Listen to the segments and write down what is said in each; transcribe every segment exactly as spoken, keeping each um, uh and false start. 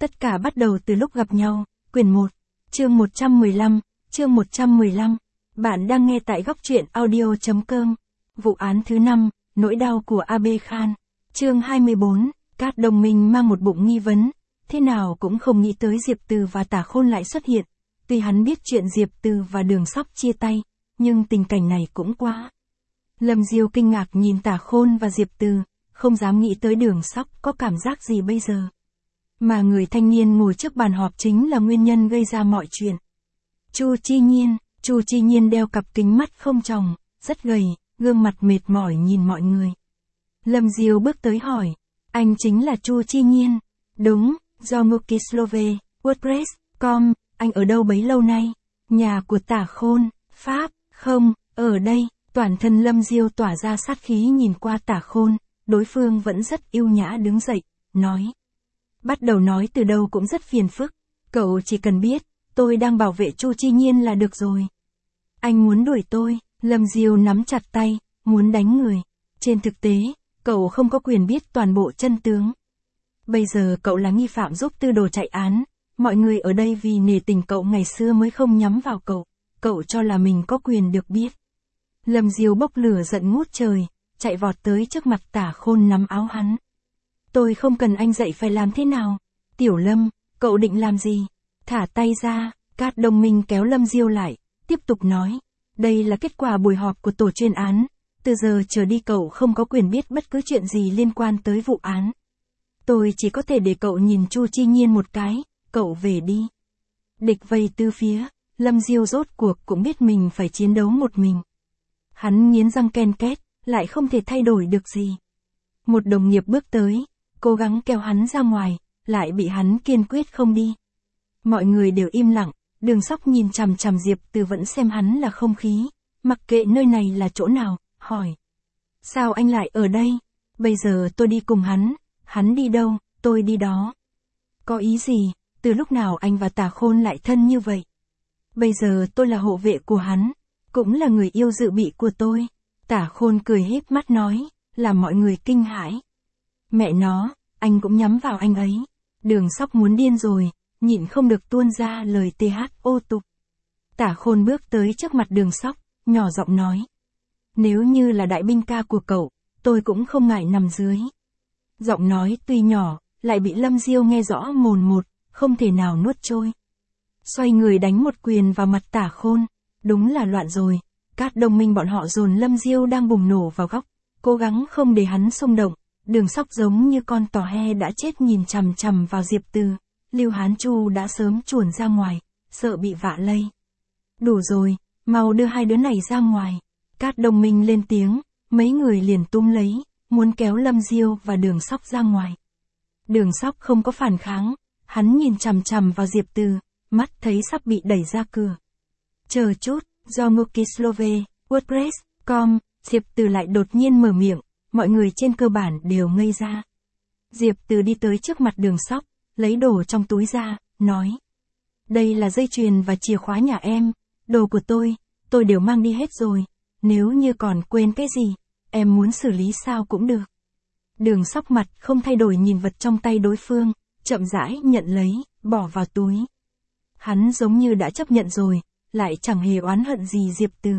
Tất cả bắt đầu từ lúc gặp nhau, quyển một, chương một trăm mười lăm, chương một trăm mười lăm. Bạn đang nghe tại góc truyện audio chấm com. Vụ án thứ năm, nỗi đau của a bê Khan. Chương hai mươi bốn, Cát Đồng Minh mang một bụng nghi vấn, thế nào cũng không nghĩ tới Diệp Từ và Tả Khôn lại xuất hiện. Tuy hắn biết chuyện Diệp Từ và Đường Sóc chia tay, nhưng tình cảnh này cũng quá. Lâm Diêu kinh ngạc nhìn Tả Khôn và Diệp Từ, không dám nghĩ tới Đường Sóc có cảm giác gì bây giờ. Mà người thanh niên ngồi trước bàn họp chính là nguyên nhân gây ra mọi chuyện. Chu Chi Nhiên, Chu Chi Nhiên đeo cặp kính mắt không tròng, rất gầy, gương mặt mệt mỏi nhìn mọi người. Lâm Diêu bước tới hỏi, anh chính là Chu Chi Nhiên? Đúng, do Mukislove, WordPress, com, anh ở đâu bấy lâu nay? Nhà của Tả Khôn, Pháp, không, ở đây. Toàn thân Lâm Diêu tỏa ra sát khí nhìn qua Tả Khôn, đối phương vẫn rất yêu nhã đứng dậy, nói. Bắt đầu nói từ đâu cũng rất phiền phức, cậu chỉ cần biết, tôi đang bảo vệ Chu Chi Nhiên là được rồi. Anh muốn đuổi tôi, Lâm Diêu nắm chặt tay, muốn đánh người. Trên thực tế, cậu không có quyền biết toàn bộ chân tướng. Bây giờ cậu là nghi phạm giúp Tư Đồ chạy án, mọi người ở đây vì nể tình cậu ngày xưa mới không nhắm vào cậu, cậu cho là mình có quyền được biết. Lâm Diêu bốc lửa giận ngút trời, chạy vọt tới trước mặt Tả Khôn nắm áo hắn. Tôi không cần anh dạy phải làm thế nào. Tiểu Lâm, cậu định làm gì? Thả tay ra, Cát Đồng Minh kéo Lâm Diêu lại, tiếp tục nói. Đây là kết quả buổi họp của tổ chuyên án, từ giờ trở đi cậu không có quyền biết bất cứ chuyện gì liên quan tới vụ án. Tôi chỉ có thể để cậu nhìn Chu Chi Nhiên một cái, cậu về đi. Địch vây tư phía, Lâm Diêu rốt cuộc cũng biết mình phải chiến đấu một mình. Hắn nghiến răng ken két, lại không thể thay đổi được gì. Một đồng nghiệp bước tới, cố gắng kéo hắn ra ngoài, lại bị hắn kiên quyết không đi. Mọi người đều im lặng, Đường Sóc nhìn chằm chằm Diệp Từ vẫn xem hắn là không khí, mặc kệ nơi này là chỗ nào, hỏi. Sao anh lại ở đây? Bây giờ tôi đi cùng hắn, hắn đi đâu, tôi đi đó. Có ý gì, từ lúc nào anh và Tả Khôn lại thân như vậy? Bây giờ tôi là hộ vệ của hắn, cũng là người yêu dự bị của tôi. Tả Khôn cười híp mắt nói, làm mọi người kinh hãi. Mẹ nó, anh cũng nhắm vào anh ấy. Đường Sóc muốn điên rồi, nhịn không được tuôn ra lời tê hát ô tục. Tả Khôn bước tới trước mặt Đường Sóc, nhỏ giọng nói. Nếu như là đại binh ca của cậu, tôi cũng không ngại nằm dưới. Giọng nói tuy nhỏ, lại bị Lâm Diêu nghe rõ mồn một, không thể nào nuốt trôi. Xoay người đánh một quyền vào mặt Tả Khôn, đúng là loạn rồi. Cát Đồng Minh bọn họ dồn Lâm Diêu đang bùng nổ vào góc, cố gắng không để hắn xung động. Đường Sóc giống như con tò he đã chết nhìn chằm chằm vào Diệp Từ. Lưu Hán Chu đã sớm chuồn ra ngoài, sợ bị vạ lây. Đủ rồi, mau đưa hai đứa này ra ngoài. Cát Đồng Minh lên tiếng, mấy người liền túm lấy, muốn kéo Lâm Diêu và Đường Sóc ra ngoài. Đường Sóc không có phản kháng, hắn nhìn chằm chằm vào Diệp Từ, mắt thấy sắp bị đẩy ra cửa. Chờ chút, do Mukislove, WordPress, com, Diệp Từ lại đột nhiên mở miệng, mọi người trên cơ bản đều ngây ra. Diệp Từ đi tới trước mặt Đường Sóc, lấy đồ trong túi ra, nói. Đây là dây chuyền và chìa khóa nhà em, đồ của tôi, tôi đều mang đi hết rồi, nếu như còn quên cái gì, em muốn xử lý sao cũng được. Đường Sóc mặt không thay đổi nhìn vật trong tay đối phương, chậm rãi nhận lấy, bỏ vào túi. Hắn giống như đã chấp nhận rồi, lại chẳng hề oán hận gì Diệp Từ.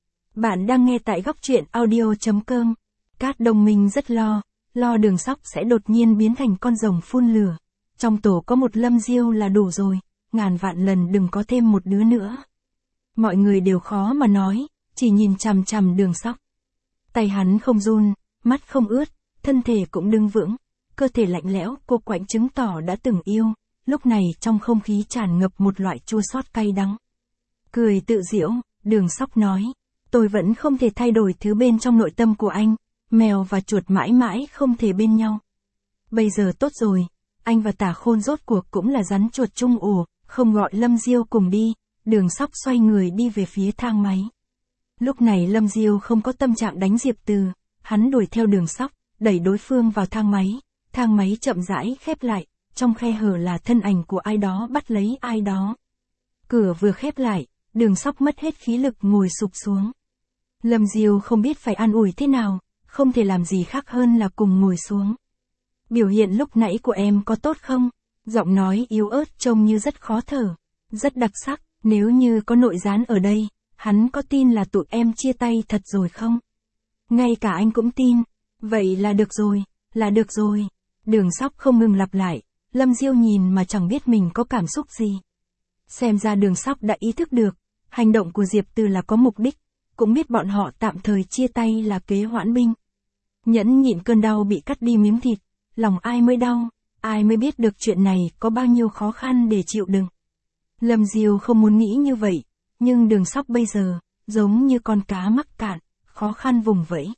Bạn đang nghe tại góc truyện audio chấm com. Cát Đồng Minh rất lo, lo Đường Sóc sẽ đột nhiên biến thành con rồng phun lửa. Trong tổ có một Lâm Diêu là đủ rồi, ngàn vạn lần đừng có thêm một đứa nữa. Mọi người đều khó mà nói, chỉ nhìn chằm chằm Đường Sóc. Tay hắn không run, mắt không ướt, thân thể cũng đứng vững, cơ thể lạnh lẽo cô quạnh chứng tỏ đã từng yêu. Lúc này trong không khí tràn ngập một loại chua xót cay đắng. Cười tự giễu, Đường Sóc nói, tôi vẫn không thể thay đổi thứ bên trong nội tâm của anh, mèo và chuột mãi mãi không thể bên nhau. Bây giờ tốt rồi, anh và Tả Khôn rốt cuộc cũng là rắn chuột chung ổ, không gọi Lâm Diêu cùng đi. Đường Sóc xoay người đi về phía thang máy. Lúc này Lâm Diêu không có tâm trạng đánh Diệp Từ, hắn đuổi theo Đường Sóc, đẩy đối phương vào thang máy. Thang máy chậm rãi khép lại, trong khe hở là thân ảnh của ai đó bắt lấy ai đó. Cửa vừa khép lại, Đường Sóc mất hết khí lực ngồi sụp xuống. Lâm Diêu không biết phải an ủi thế nào, không thể làm gì khác hơn là cùng ngồi xuống. Biểu hiện lúc nãy của em có tốt không? Giọng nói yếu ớt trông như rất khó thở, rất đặc sắc, nếu như có nội gián ở đây, hắn có tin là tụi em chia tay thật rồi không? Ngay cả anh cũng tin, vậy là được rồi, là được rồi. Đường Sóc không ngừng lặp lại, Lâm Diêu nhìn mà chẳng biết mình có cảm xúc gì. Xem ra Đường Sóc đã ý thức được, hành động của Diệp Từ là có mục đích, cũng biết bọn họ tạm thời chia tay là kế hoãn binh. Nhẫn nhịn cơn đau bị cắt đi miếng thịt, lòng ai mới đau, ai mới biết được chuyện này có bao nhiêu khó khăn để chịu đựng. Lâm Diêu không muốn nghĩ như vậy, nhưng Đường Sóc bây giờ, giống như con cá mắc cạn, khó khăn vùng vẫy.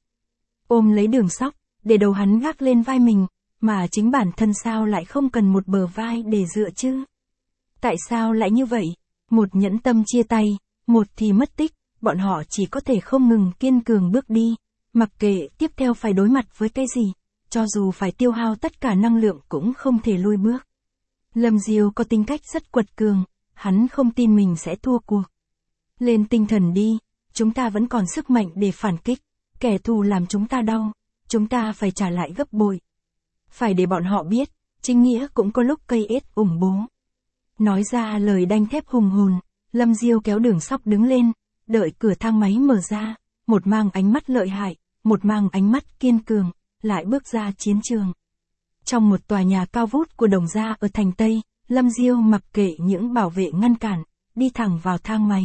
Ôm lấy Đường Sóc, để đầu hắn gác lên vai mình, mà chính bản thân sao lại không cần một bờ vai để dựa chứ? Tại sao lại như vậy? Một nhẫn tâm chia tay, một thì mất tích, bọn họ chỉ có thể không ngừng kiên cường bước đi, mặc kệ tiếp theo phải đối mặt với cái gì, cho dù phải tiêu hao tất cả năng lượng cũng không thể lui bước. Lâm Diêu có tính cách rất quật cường, hắn không tin mình sẽ thua cuộc. Lên tinh thần đi, chúng ta vẫn còn sức mạnh để phản kích, kẻ thù làm chúng ta đau, chúng ta phải trả lại gấp bội. Phải để bọn họ biết, chính nghĩa cũng có lúc cây ết ủng bố. Nói ra lời đanh thép hùng hồn, Lâm Diêu kéo Đường Sóc đứng lên, đợi cửa thang máy mở ra, một mang ánh mắt lợi hại, một mang ánh mắt kiên cường, lại bước ra chiến trường. Trong một tòa nhà cao vút của Đồng gia ở thành Tây, Lâm Diêu mặc kệ những bảo vệ ngăn cản, đi thẳng vào thang máy.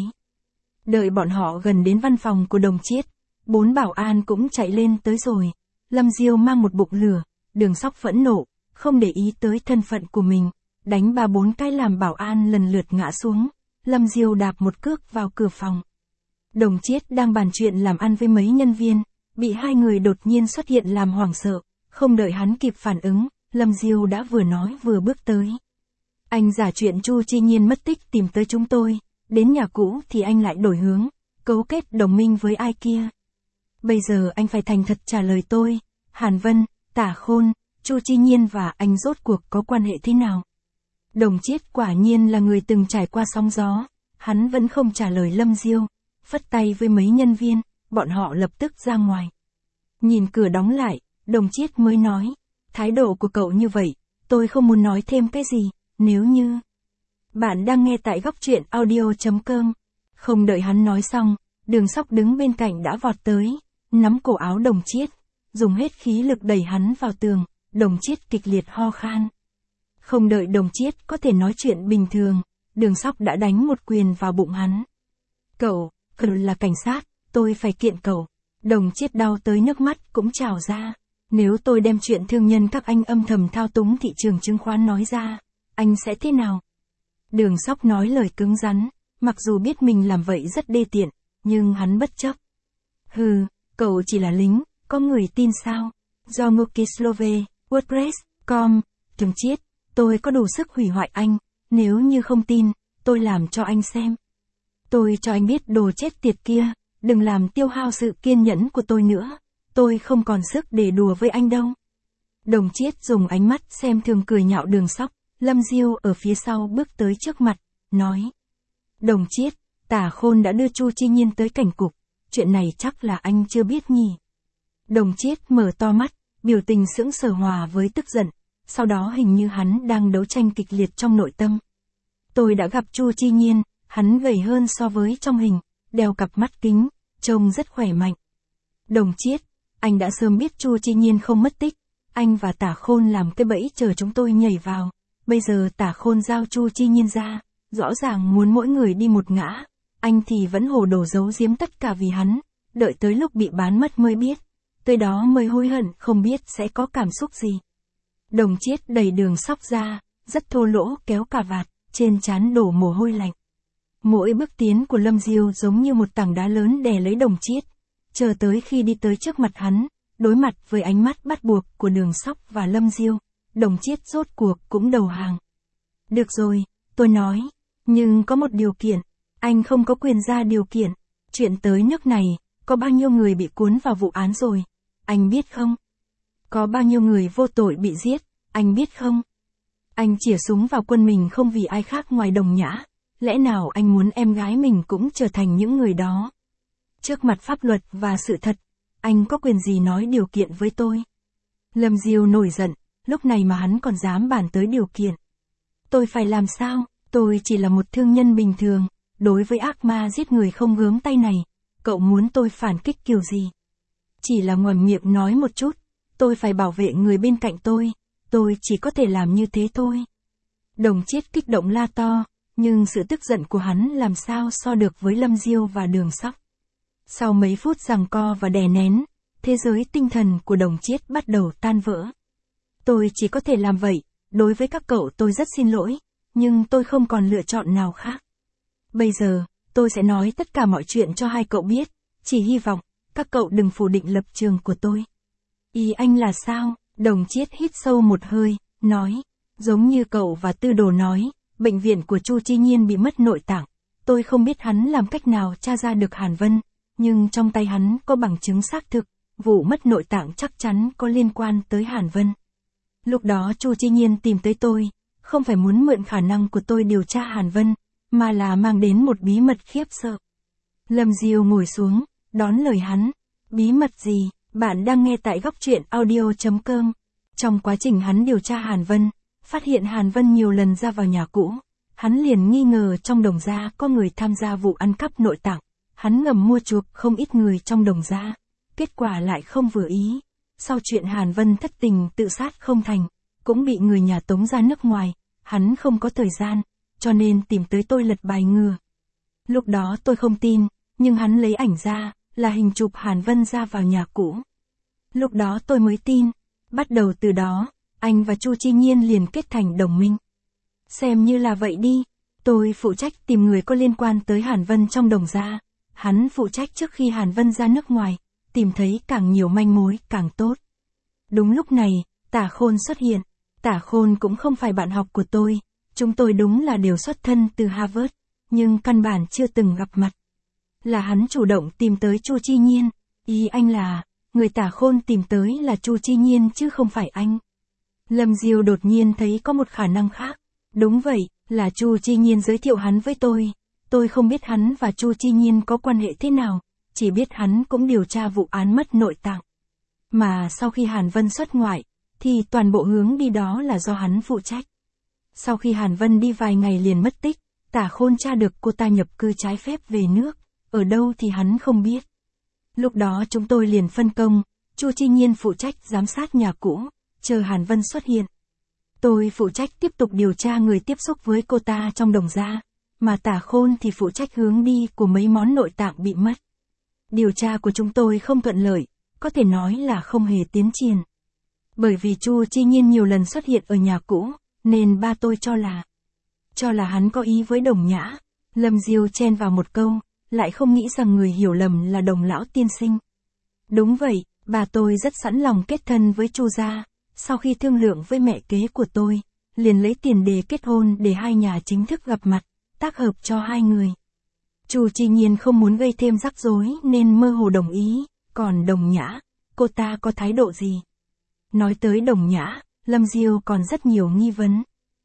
Đợi bọn họ gần đến văn phòng của Đồng Chiết, bốn bảo an cũng chạy lên tới rồi. Lâm Diêu mang một bụng lửa, Đường Sóc phẫn nộ, không để ý tới thân phận của mình, đánh ba bốn cái làm bảo an lần lượt ngã xuống. Lâm Diêu đạp một cước vào cửa phòng. Đồng Chiết đang bàn chuyện làm ăn với mấy nhân viên, bị hai người đột nhiên xuất hiện làm hoảng sợ, không đợi hắn kịp phản ứng, Lâm Diêu đã vừa nói vừa bước tới. Anh giả chuyện Chu Chi Nhiên mất tích tìm tới chúng tôi, đến nhà cũ thì anh lại đổi hướng, cấu kết đồng minh với ai kia. Bây giờ anh phải thành thật trả lời tôi, Hàn Vân, Tả Khôn, Chu Chi Nhiên và anh rốt cuộc có quan hệ thế nào? Đồng Chiết quả nhiên là người từng trải qua sóng gió, hắn vẫn không trả lời Lâm Diêu, phất tay với mấy nhân viên, bọn họ lập tức ra ngoài. Nhìn cửa đóng lại, Đồng Chiết mới nói, thái độ của cậu như vậy, tôi không muốn nói thêm cái gì, nếu như... Bạn đang nghe tại góc truyện audio chấm com. Không đợi hắn nói xong, Đường Sóc đứng bên cạnh đã vọt tới, nắm cổ áo Đồng Chiết, dùng hết khí lực đẩy hắn vào tường, Đồng Chiết kịch liệt ho khan. Không đợi Đồng Chiết có thể nói chuyện bình thường, Đường Sóc đã đánh một quyền vào bụng hắn. Cậu, cậu là cảnh sát, tôi phải kiện cậu. Đồng Chiết đau tới nước mắt cũng trào ra. Nếu tôi đem chuyện thương nhân các anh âm thầm thao túng thị trường chứng khoán nói ra, anh sẽ thế nào? Đường Sóc nói lời cứng rắn, mặc dù biết mình làm vậy rất đê tiện, nhưng hắn bất chấp. Hừ, cậu chỉ là lính, có người tin sao? Do Mukislove, WordPress, com, Đồng Chiết, tôi có đủ sức hủy hoại anh, nếu như không tin, tôi làm cho anh xem. Tôi cho anh biết đồ chết tiệt kia, đừng làm tiêu hao sự kiên nhẫn của tôi nữa, tôi không còn sức để đùa với anh đâu. Đồng Chiết dùng ánh mắt xem thường cười nhạo Đường Sóc, Lâm Diêu ở phía sau bước tới trước mặt, nói. Đồng Chiết, Tả Khôn đã đưa Chu Chi Nhiên tới cảnh cục, chuyện này chắc là anh chưa biết nhỉ. Đồng Chiết mở to mắt, biểu tình sững sờ hòa với tức giận, sau đó hình như hắn đang đấu tranh kịch liệt trong nội tâm. Tôi đã gặp Chu Chi Nhiên, hắn gầy hơn so với trong hình, đeo cặp mắt kính, trông rất khỏe mạnh. Đồng Chiết, anh đã sớm biết Chu Chi Nhiên không mất tích, anh và Tả Khôn làm cái bẫy chờ chúng tôi nhảy vào, bây giờ Tả Khôn giao Chu Chi Nhiên ra, rõ ràng muốn mỗi người đi một ngã, anh thì vẫn hồ đồ giấu giếm tất cả vì hắn, đợi tới lúc bị bán mất mới biết, tới đó mới hối hận không biết sẽ có cảm xúc gì. Đồng Chiết đẩy Đường Sóc ra, rất thô lỗ kéo cà vạt, trên trán đổ mồ hôi lạnh. Mỗi bước tiến của Lâm Diêu giống như một tảng đá lớn đè lấy Đồng Chiết, chờ tới khi đi tới trước mặt hắn, đối mặt với ánh mắt bắt buộc của Đường Sóc và Lâm Diêu, Đồng Chiết rốt cuộc cũng đầu hàng. Được rồi, tôi nói, nhưng có một điều kiện, anh không có quyền ra điều kiện, chuyện tới nước này, có bao nhiêu người bị cuốn vào vụ án rồi, anh biết không? Có bao nhiêu người vô tội bị giết, anh biết không? Anh chĩa súng vào quân mình không vì ai khác ngoài Đồng Nhã, lẽ nào anh muốn em gái mình cũng trở thành những người đó? Trước mặt pháp luật và sự thật, anh có quyền gì nói điều kiện với tôi? Lâm Diêu nổi giận, lúc này mà hắn còn dám bàn tới điều kiện. Tôi phải làm sao? Tôi chỉ là một thương nhân bình thường, đối với ác ma giết người không gớm tay này, cậu muốn tôi phản kích kiểu gì? Chỉ là ngoằn miệng nói một chút, tôi phải bảo vệ người bên cạnh tôi, tôi chỉ có thể làm như thế thôi. Đồng Chiết kích động la to, nhưng sự tức giận của hắn làm sao so được với Lâm Diêu và Đường Sóc. Sau mấy phút giằng co và đè nén, thế giới tinh thần của Đồng Chiết bắt đầu tan vỡ. Tôi chỉ có thể làm vậy, đối với các cậu tôi rất xin lỗi, nhưng tôi không còn lựa chọn nào khác. Bây giờ, tôi sẽ nói tất cả mọi chuyện cho hai cậu biết, chỉ hy vọng, các cậu đừng phủ định lập trường của tôi. Ý anh là sao? Đồng Chiết hít sâu một hơi, nói, giống như cậu và Tư Đồ nói, bệnh viện của Chu Chi Nhiên bị mất nội tạng, tôi không biết hắn làm cách nào tra ra được Hàn Vân, nhưng trong tay hắn có bằng chứng xác thực, vụ mất nội tạng chắc chắn có liên quan tới Hàn Vân. Lúc đó Chu Chi Nhiên tìm tới tôi, không phải muốn mượn khả năng của tôi điều tra Hàn Vân, mà là mang đến một bí mật khiếp sợ. Lâm Diêu ngồi xuống, đón lời hắn. Bí mật gì? Bạn đang nghe tại góc truyện audio chấm com. Trong quá trình hắn điều tra Hàn Vân, phát hiện Hàn Vân nhiều lần ra vào nhà cũ, hắn liền nghi ngờ trong Đồng gia có người tham gia vụ ăn cắp nội tạng. Hắn ngầm mua chuộc không ít người trong Đồng gia, kết quả lại không vừa ý. Sau chuyện Hàn Vân thất tình tự sát không thành, cũng bị người nhà tống ra nước ngoài, hắn không có thời gian, cho nên tìm tới tôi lật bài ngừa. Lúc đó tôi không tin, nhưng hắn lấy ảnh ra, là hình chụp Hàn Vân ra vào nhà cũ. Lúc đó tôi mới tin, bắt đầu từ đó, anh và Chu Chi Nhiên liền kết thành đồng minh. Xem như là vậy đi, tôi phụ trách tìm người có liên quan tới Hàn Vân trong Đồng gia, hắn phụ trách trước khi Hàn Vân ra nước ngoài, tìm thấy càng nhiều manh mối càng tốt. Đúng lúc này, Tả Khôn xuất hiện. Tả Khôn cũng không phải bạn học của tôi, chúng tôi đúng là đều xuất thân từ Harvard, nhưng căn bản chưa từng gặp mặt. Là hắn chủ động tìm tới Chu Chi Nhiên, ý anh là, người Tả Khôn tìm tới là Chu Chi Nhiên chứ không phải anh. Lâm Diêu đột nhiên thấy có một khả năng khác. Đúng vậy, là Chu Chi Nhiên giới thiệu hắn với tôi. Tôi không biết hắn và Chu Chi Nhiên có quan hệ thế nào, chỉ biết hắn cũng điều tra vụ án mất nội tạng. Mà sau khi Hàn Vân xuất ngoại, thì toàn bộ hướng đi đó là do hắn phụ trách. Sau khi Hàn Vân đi vài ngày liền mất tích, Tả Khôn tra được cô ta nhập cư trái phép về nước, ở đâu thì hắn không biết. Lúc đó chúng tôi liền phân công, Chu Chi Nhiên phụ trách giám sát nhà cũ, chờ Hàn Vân xuất hiện. Tôi phụ trách tiếp tục điều tra người tiếp xúc với cô ta trong Đồng gia, mà Tả Khôn thì phụ trách hướng đi của mấy món nội tạng bị mất. Điều tra của chúng tôi không thuận lợi, có thể nói là không hề tiến triển. Bởi vì Chu Chi Nhiên nhiều lần xuất hiện ở nhà cũ, nên ba tôi cho là, cho là hắn có ý với Đồng Nhã. Lâm Diêu chen vào một câu, lại không nghĩ rằng người hiểu lầm là Đồng lão tiên sinh. Đúng vậy, bà tôi rất sẵn lòng kết thân với Chu gia, sau khi thương lượng với mẹ kế của tôi, liền lấy tiền đề kết hôn để hai nhà chính thức gặp mặt, tác hợp cho hai người. Chu Chi Nhiên không muốn gây thêm rắc rối nên mơ hồ đồng ý, còn Đồng Nhã, cô ta có thái độ gì? Nói tới Đồng Nhã, Lâm Diêu còn rất nhiều nghi vấn.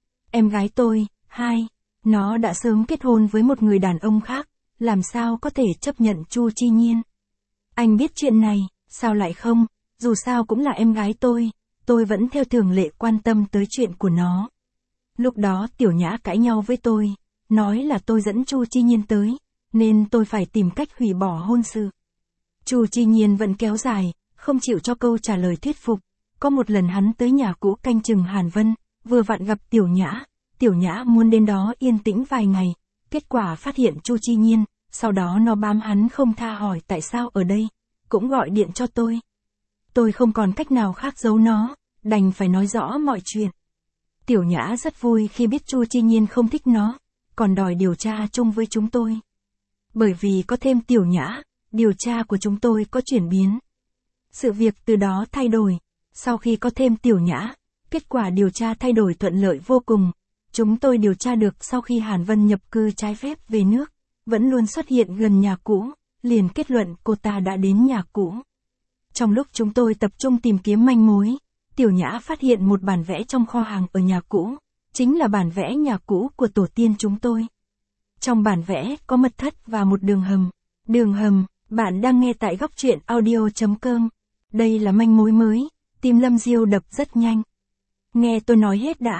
Em gái tôi, hai, nó đã sớm kết hôn với một người đàn ông khác, làm sao có thể chấp nhận Chu Chi Nhiên? Anh biết chuyện này, sao lại không? Dù sao cũng là em gái tôi, tôi vẫn theo thường lệ quan tâm tới chuyện của nó. Lúc đó Tiểu Nhã cãi nhau với tôi, nói là tôi dẫn Chu Chi Nhiên tới, nên tôi phải tìm cách hủy bỏ hôn sự. Chu Chi Nhiên vẫn kéo dài, không chịu cho câu trả lời thuyết phục. Có một lần hắn tới nhà cũ canh chừng Hàn Vân, vừa vặn gặp Tiểu Nhã, Tiểu Nhã muốn đến đó yên tĩnh vài ngày, kết quả phát hiện Chu Chi Nhiên, sau đó nó bám hắn không tha hỏi tại sao ở đây, cũng gọi điện cho tôi. Tôi không còn cách nào khác giấu nó, đành phải nói rõ mọi chuyện. Tiểu Nhã rất vui khi biết Chu Chi Nhiên không thích nó, còn đòi điều tra chung với chúng tôi. Bởi vì có thêm Tiểu Nhã, điều tra của chúng tôi có chuyển biến. Sự việc từ đó thay đổi. Sau khi có thêm Tiểu Nhã, kết quả điều tra thay đổi thuận lợi vô cùng. Chúng tôi điều tra được sau khi Hàn Vân nhập cư trái phép về nước, vẫn luôn xuất hiện gần nhà cũ, liền kết luận cô ta đã đến nhà cũ. Trong lúc chúng tôi tập trung tìm kiếm manh mối, Tiểu Nhã phát hiện một bản vẽ trong kho hàng ở nhà cũ, chính là bản vẽ nhà cũ của tổ tiên chúng tôi. Trong bản vẽ có mật thất và một đường hầm. Đường hầm, bạn đang nghe tại góc truyện audio chấm com. Đây là manh mối mới, tim Lâm Diêu đập rất nhanh. Nghe tôi nói hết đã.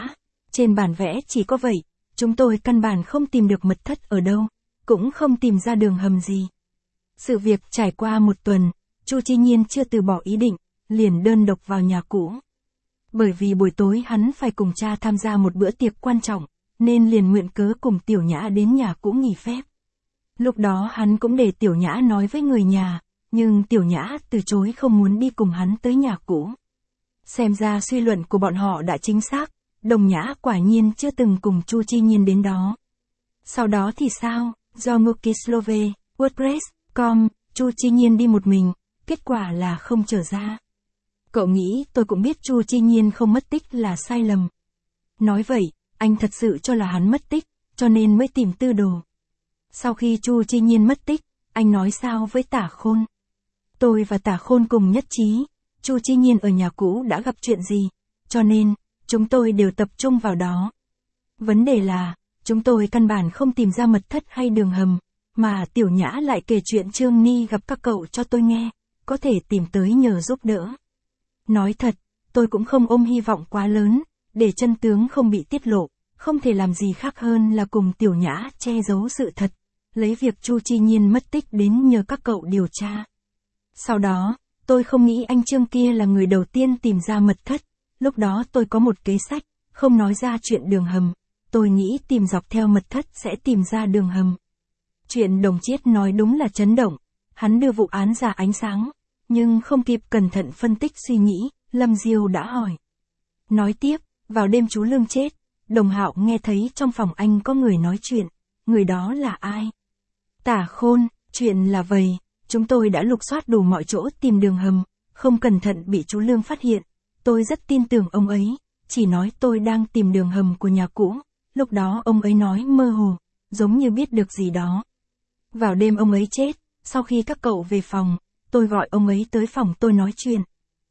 Trên bản vẽ chỉ có vậy, chúng tôi căn bản không tìm được mật thất ở đâu, cũng không tìm ra đường hầm gì. Sự việc trải qua một tuần, Chu Chi Nhiên chưa từ bỏ ý định, liền đơn độc vào nhà cũ. Bởi vì buổi tối hắn phải cùng cha tham gia một bữa tiệc quan trọng, nên liền nguyện cớ cùng Tiểu Nhã đến nhà cũ nghỉ phép. Lúc đó hắn cũng để Tiểu Nhã nói với người nhà, nhưng Tiểu Nhã từ chối không muốn đi cùng hắn tới nhà cũ. Xem ra suy luận của bọn họ đã chính xác, Đồng Nhã quả nhiên chưa từng cùng Chu Chi Nhiên đến đó. Sau đó thì sao? Do Mukislove, WordPress, com, Chu Chi Nhiên đi một mình, kết quả là không trở ra. Cậu nghĩ tôi cũng biết Chu Chi Nhiên không mất tích là sai lầm. Nói vậy, anh thật sự cho là hắn mất tích, cho nên mới tìm Tư Đồ. Sau khi Chu Chi Nhiên mất tích, anh nói sao với Tả Khôn? Tôi và Tả Khôn cùng nhất trí, Chu Chi Nhiên ở nhà cũ đã gặp chuyện gì, cho nên, chúng tôi đều tập trung vào đó. Vấn đề là, chúng tôi căn bản không tìm ra mật thất hay đường hầm, mà Tiểu Nhã lại kể chuyện Trương Ni gặp các cậu cho tôi nghe, có thể tìm tới nhờ giúp đỡ. Nói thật, tôi cũng không ôm hy vọng quá lớn, để chân tướng không bị tiết lộ, không thể làm gì khác hơn là cùng Tiểu Nhã che giấu sự thật, lấy việc Chu Chi Nhiên mất tích đến nhờ các cậu điều tra. Sau đó, tôi không nghĩ anh Trương kia là người đầu tiên tìm ra mật thất, lúc đó tôi có một kế sách, không nói ra chuyện đường hầm, tôi nghĩ tìm dọc theo mật thất sẽ tìm ra đường hầm. Chuyện Đồng Chiết nói đúng là chấn động, hắn đưa vụ án ra ánh sáng, nhưng không kịp cẩn thận phân tích suy nghĩ, Lâm Diêu đã hỏi. Nói tiếp, vào đêm chú Lương chết, Đồng Hạo nghe thấy trong phòng anh có người nói chuyện, người đó là ai? Tả Khôn, chuyện là vậy, chúng tôi đã lục soát đủ mọi chỗ tìm đường hầm, không cẩn thận bị chú Lương phát hiện, tôi rất tin tưởng ông ấy, chỉ nói tôi đang tìm đường hầm của nhà cũ, lúc đó ông ấy nói mơ hồ, giống như biết được gì đó. Vào đêm ông ấy chết, sau khi các cậu về phòng, tôi gọi ông ấy tới phòng tôi nói chuyện.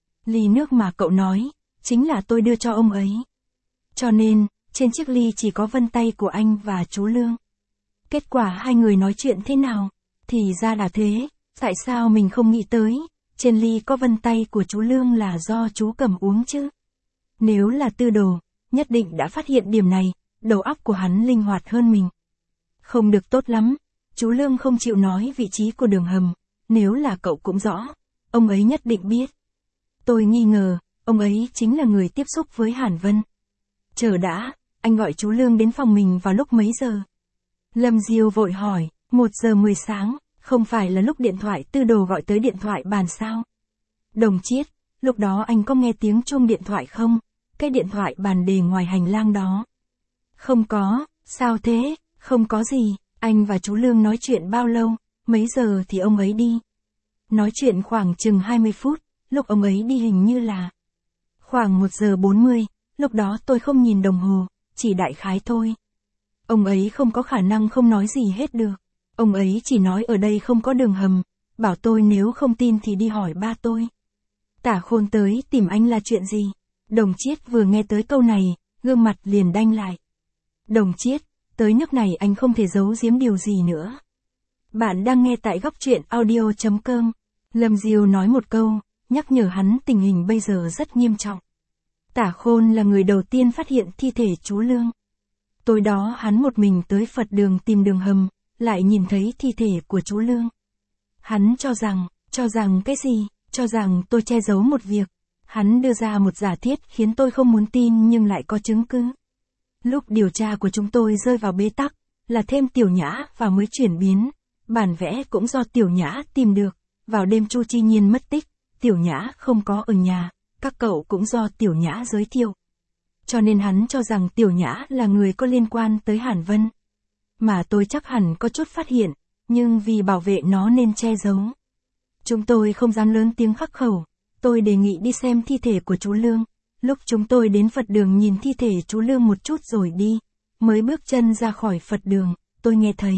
Ly nước mà cậu nói, chính là tôi đưa cho ông ấy. Cho nên, trên chiếc ly chỉ có vân tay của anh và chú Lương. Kết quả hai người nói chuyện thế nào? Thì ra là thế, tại sao mình không nghĩ tới, trên ly có vân tay của chú Lương là do chú cầm uống chứ? Nếu là Tư Đồ, nhất định đã phát hiện điểm này, đầu óc của hắn linh hoạt hơn mình. Không được tốt lắm, chú Lương không chịu nói vị trí của đường hầm, nếu là cậu cũng rõ, ông ấy nhất định biết. Tôi nghi ngờ, ông ấy chính là người tiếp xúc với Hàn Vân. Chờ đã, anh gọi chú Lương đến phòng mình vào lúc mấy giờ? Lâm Diêu vội hỏi, một giờ mười sáng, không phải là lúc điện thoại Tư Đồ gọi tới điện thoại bàn sao? Đồng Chiết, lúc đó anh có nghe tiếng chuông điện thoại không? Cái điện thoại bàn để ngoài hành lang đó. Không có, sao thế, không có gì, anh và chú Lương nói chuyện bao lâu, mấy giờ thì ông ấy đi? Nói chuyện khoảng chừng hai mươi phút, lúc ông ấy đi hình như là khoảng một giờ bốn mươi, lúc đó tôi không nhìn đồng hồ, chỉ đại khái thôi. Ông ấy không có khả năng không nói gì hết được. Ông ấy chỉ nói ở đây không có đường hầm, bảo tôi nếu không tin thì đi hỏi ba tôi. Tả Khôn tới tìm anh là chuyện gì? Đồng Chiết vừa nghe tới câu này, gương mặt liền đanh lại. Đồng Chiết, tới nước này anh không thể giấu giếm điều gì nữa. Bạn đang nghe tại góc truyện audio chấm com. Lâm Diêu nói một câu, nhắc nhở hắn tình hình bây giờ rất nghiêm trọng. Tả Khôn là người đầu tiên phát hiện thi thể chú Lương. Tối đó hắn một mình tới Phật đường tìm đường hầm, lại nhìn thấy thi thể của chú Lương. Hắn cho rằng, cho rằng cái gì, cho rằng tôi che giấu một việc. Hắn đưa ra một giả thiết khiến tôi không muốn tin nhưng lại có chứng cứ. Lúc điều tra của chúng tôi rơi vào bế tắc, là thêm Tiểu Nhã và mới chuyển biến. Bản vẽ cũng do Tiểu Nhã tìm được. Vào đêm Chu Chi Nhiên mất tích, Tiểu Nhã không có ở nhà, các cậu cũng do Tiểu Nhã giới thiệu. Cho nên hắn cho rằng Tiểu Nhã là người có liên quan tới Hàn Vân. Mà tôi chắc hẳn có chút phát hiện, nhưng vì bảo vệ nó nên che giấu. Chúng tôi không dám lớn tiếng khắc khẩu, tôi đề nghị đi xem thi thể của chú Lương. Lúc chúng tôi đến Phật đường nhìn thi thể chú Lương một chút rồi đi, mới bước chân ra khỏi Phật đường, tôi nghe thấy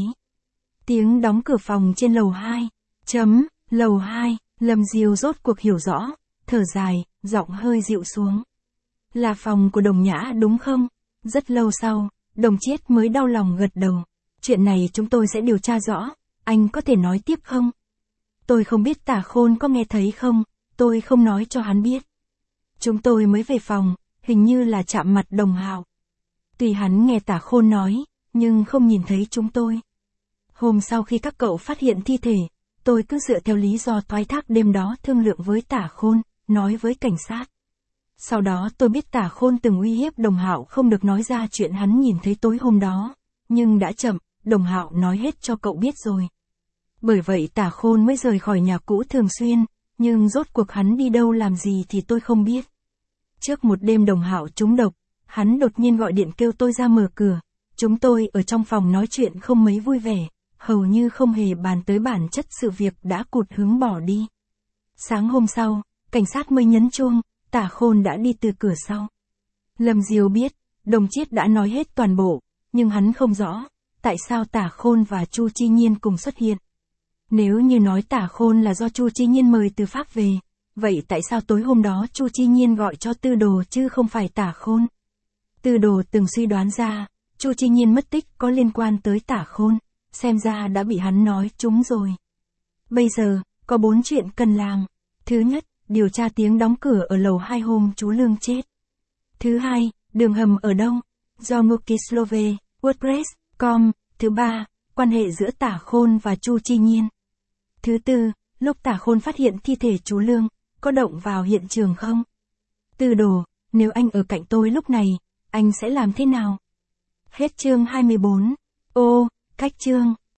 tiếng đóng cửa phòng trên lầu hai. Chấm, lầu hai, Lâm Diêu rốt cuộc hiểu rõ, thở dài, giọng hơi dịu xuống. Là phòng của Đồng Nhã đúng không? Rất lâu sau, Đồng Chiết mới đau lòng gật đầu. Chuyện này chúng tôi sẽ điều tra rõ, anh có thể nói tiếp không? Tôi không biết Tả Khôn có nghe thấy không, tôi không nói cho hắn biết. Chúng tôi mới về phòng, hình như là chạm mặt Đồng Hạo. Tuy hắn nghe Tả Khôn nói, nhưng không nhìn thấy chúng tôi. Hôm sau khi các cậu phát hiện thi thể, tôi cứ dựa theo lý do thoái thác đêm đó thương lượng với Tả Khôn, nói với cảnh sát. Sau đó tôi biết Tả Khôn từng uy hiếp Đồng Hạo không được nói ra chuyện hắn nhìn thấy tối hôm đó, nhưng đã chậm, Đồng Hạo nói hết cho cậu biết rồi. Bởi vậy Tả Khôn mới rời khỏi nhà cũ thường xuyên, nhưng rốt cuộc hắn đi đâu làm gì thì tôi không biết. Trước một đêm Đồng Hạo trúng độc, hắn đột nhiên gọi điện kêu tôi ra mở cửa. Chúng tôi ở trong phòng nói chuyện không mấy vui vẻ, hầu như không hề bàn tới bản chất sự việc đã cụt hứng bỏ đi. Sáng hôm sau, cảnh sát mới nhấn chuông, Tả Khôn đã đi từ cửa sau. Lâm Diêu biết, Đồng Chiết đã nói hết toàn bộ, nhưng hắn không rõ, tại sao Tả Khôn và Chu Chi Nhiên cùng xuất hiện. Nếu như nói Tả Khôn là do Chu Chi Nhiên mời từ Pháp về, vậy tại sao tối hôm đó Chu Chi Nhiên gọi cho Tư Đồ chứ không phải Tả Khôn? Tư Đồ từng suy đoán ra, Chu Chi Nhiên mất tích có liên quan tới Tả Khôn, xem ra đã bị hắn nói trúng rồi. Bây giờ, có bốn chuyện cần làm. Thứ nhất, điều tra tiếng đóng cửa ở lầu hai hôm chú Lương chết. Thứ hai, đường hầm ở đâu? Do Mukislove, WordPress, com. Thứ ba, quan hệ giữa Tả Khôn và Chu Chi Nhiên. Thứ tư, lúc Tả Khôn phát hiện thi thể chú Lương, có động vào hiện trường không? Tư Đồ, nếu anh ở cạnh tôi lúc này, anh sẽ làm thế nào? Hết chương hai mươi bốn. Ô, cách chương.